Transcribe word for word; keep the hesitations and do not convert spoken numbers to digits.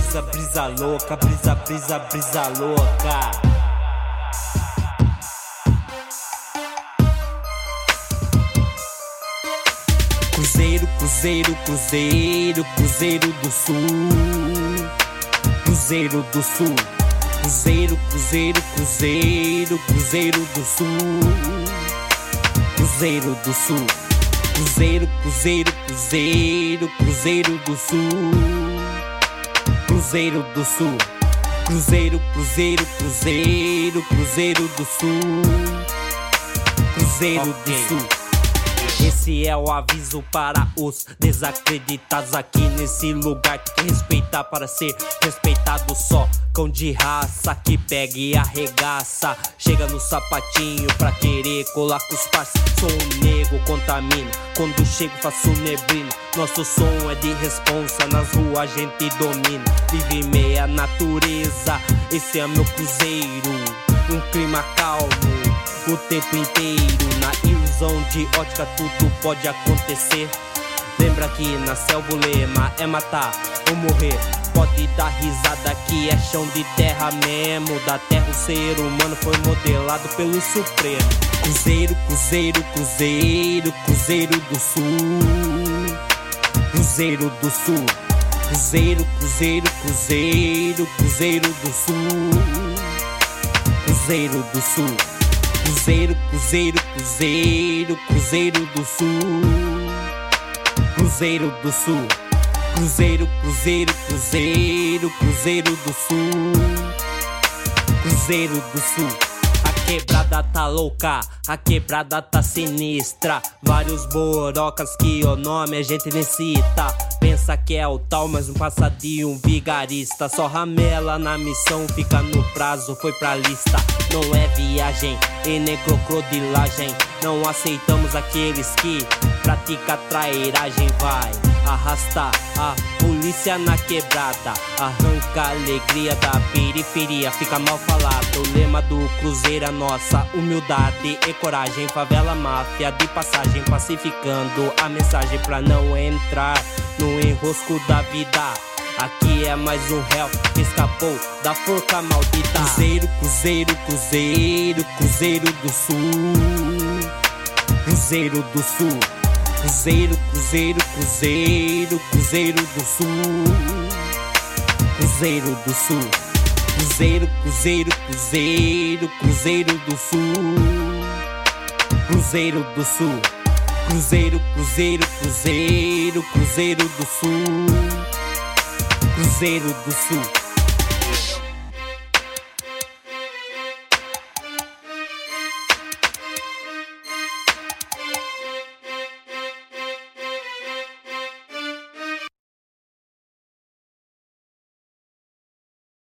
brisa, brisa louca, brisa, brisa, brisa louca. Cruzeiro, cruzeiro, cruzeiro, cruzeiro do sul. Cruzeiro do sul. Cruzeiro, cruzeiro, cruzeiro, cruzeiro do sul. Cruzeiro do sul. Cruzeiro, cruzeiro, cruzeiro, cruzeiro do sul. Cruzeiro do sul. Cruzeiro, cruzeiro, cruzeiro, cruzeiro do sul. Cruzeiro do sul. Esse é o aviso para os desacreditados aqui nesse lugar. Tem que respeitar para ser respeitado, só cão de raça que pega e arregaça. Chega no sapatinho pra querer colar com os parceiros. Sou um nego, contamina, quando chego faço neblina. Nosso som é de responsa, nas ruas a gente domina. Vive meia natureza, esse é meu cruzeiro. Um clima calmo o tempo inteiro, na ilusão de ótica tudo pode acontecer. Lembra que na selva o lema é matar ou morrer. Pode dar risada que é chão de terra mesmo. Da terra o ser humano foi modelado pelo Supremo. Cruzeiro, cruzeiro, cruzeiro, cruzeiro do sul. Cruzeiro do sul. Cruzeiro, cruzeiro, cruzeiro, cruzeiro do sul. Cruzeiro do sul. Cruzeiro, cruzeiro, cruzeiro, cruzeiro do sul. Cruzeiro do sul. Cruzeiro, cruzeiro, cruzeiro, cruzeiro do sul. Cruzeiro do sul. A quebrada tá louca, a quebrada tá sinistra. Vários borocas que o nome a gente nem cita. Pensa que é o tal, mas não passa de um vigarista. Só ramela na missão, fica no prazo, foi pra lista. Não é viagem e nem crocodilagem. Não aceitamos aqueles que pratica trairagem. Vai arrastar a polícia na quebrada, arranca a alegria da periferia, fica mal falado. O lema do cruzeiro é nossa humildade e coragem. Favela máfia de passagem, pacificando a mensagem pra não entrar no enrosco da vida. Aqui é mais um réu que escapou da forca maldita. Cruzeiro, cruzeiro, cruzeiro, cruzeiro do sul. Cruzeiro do sul. Cruzeiro, cruzeiro, cruzeiro, cruzeiro do sul. Cruzeiro do sul. Cruzeiro, cruzeiro, cruzeiro, cruzeiro do sul. Cruzeiro do sul. Cruzeiro, cruzeiro, cruzeiro, cruzeiro do sul. Cruzeiro do sul.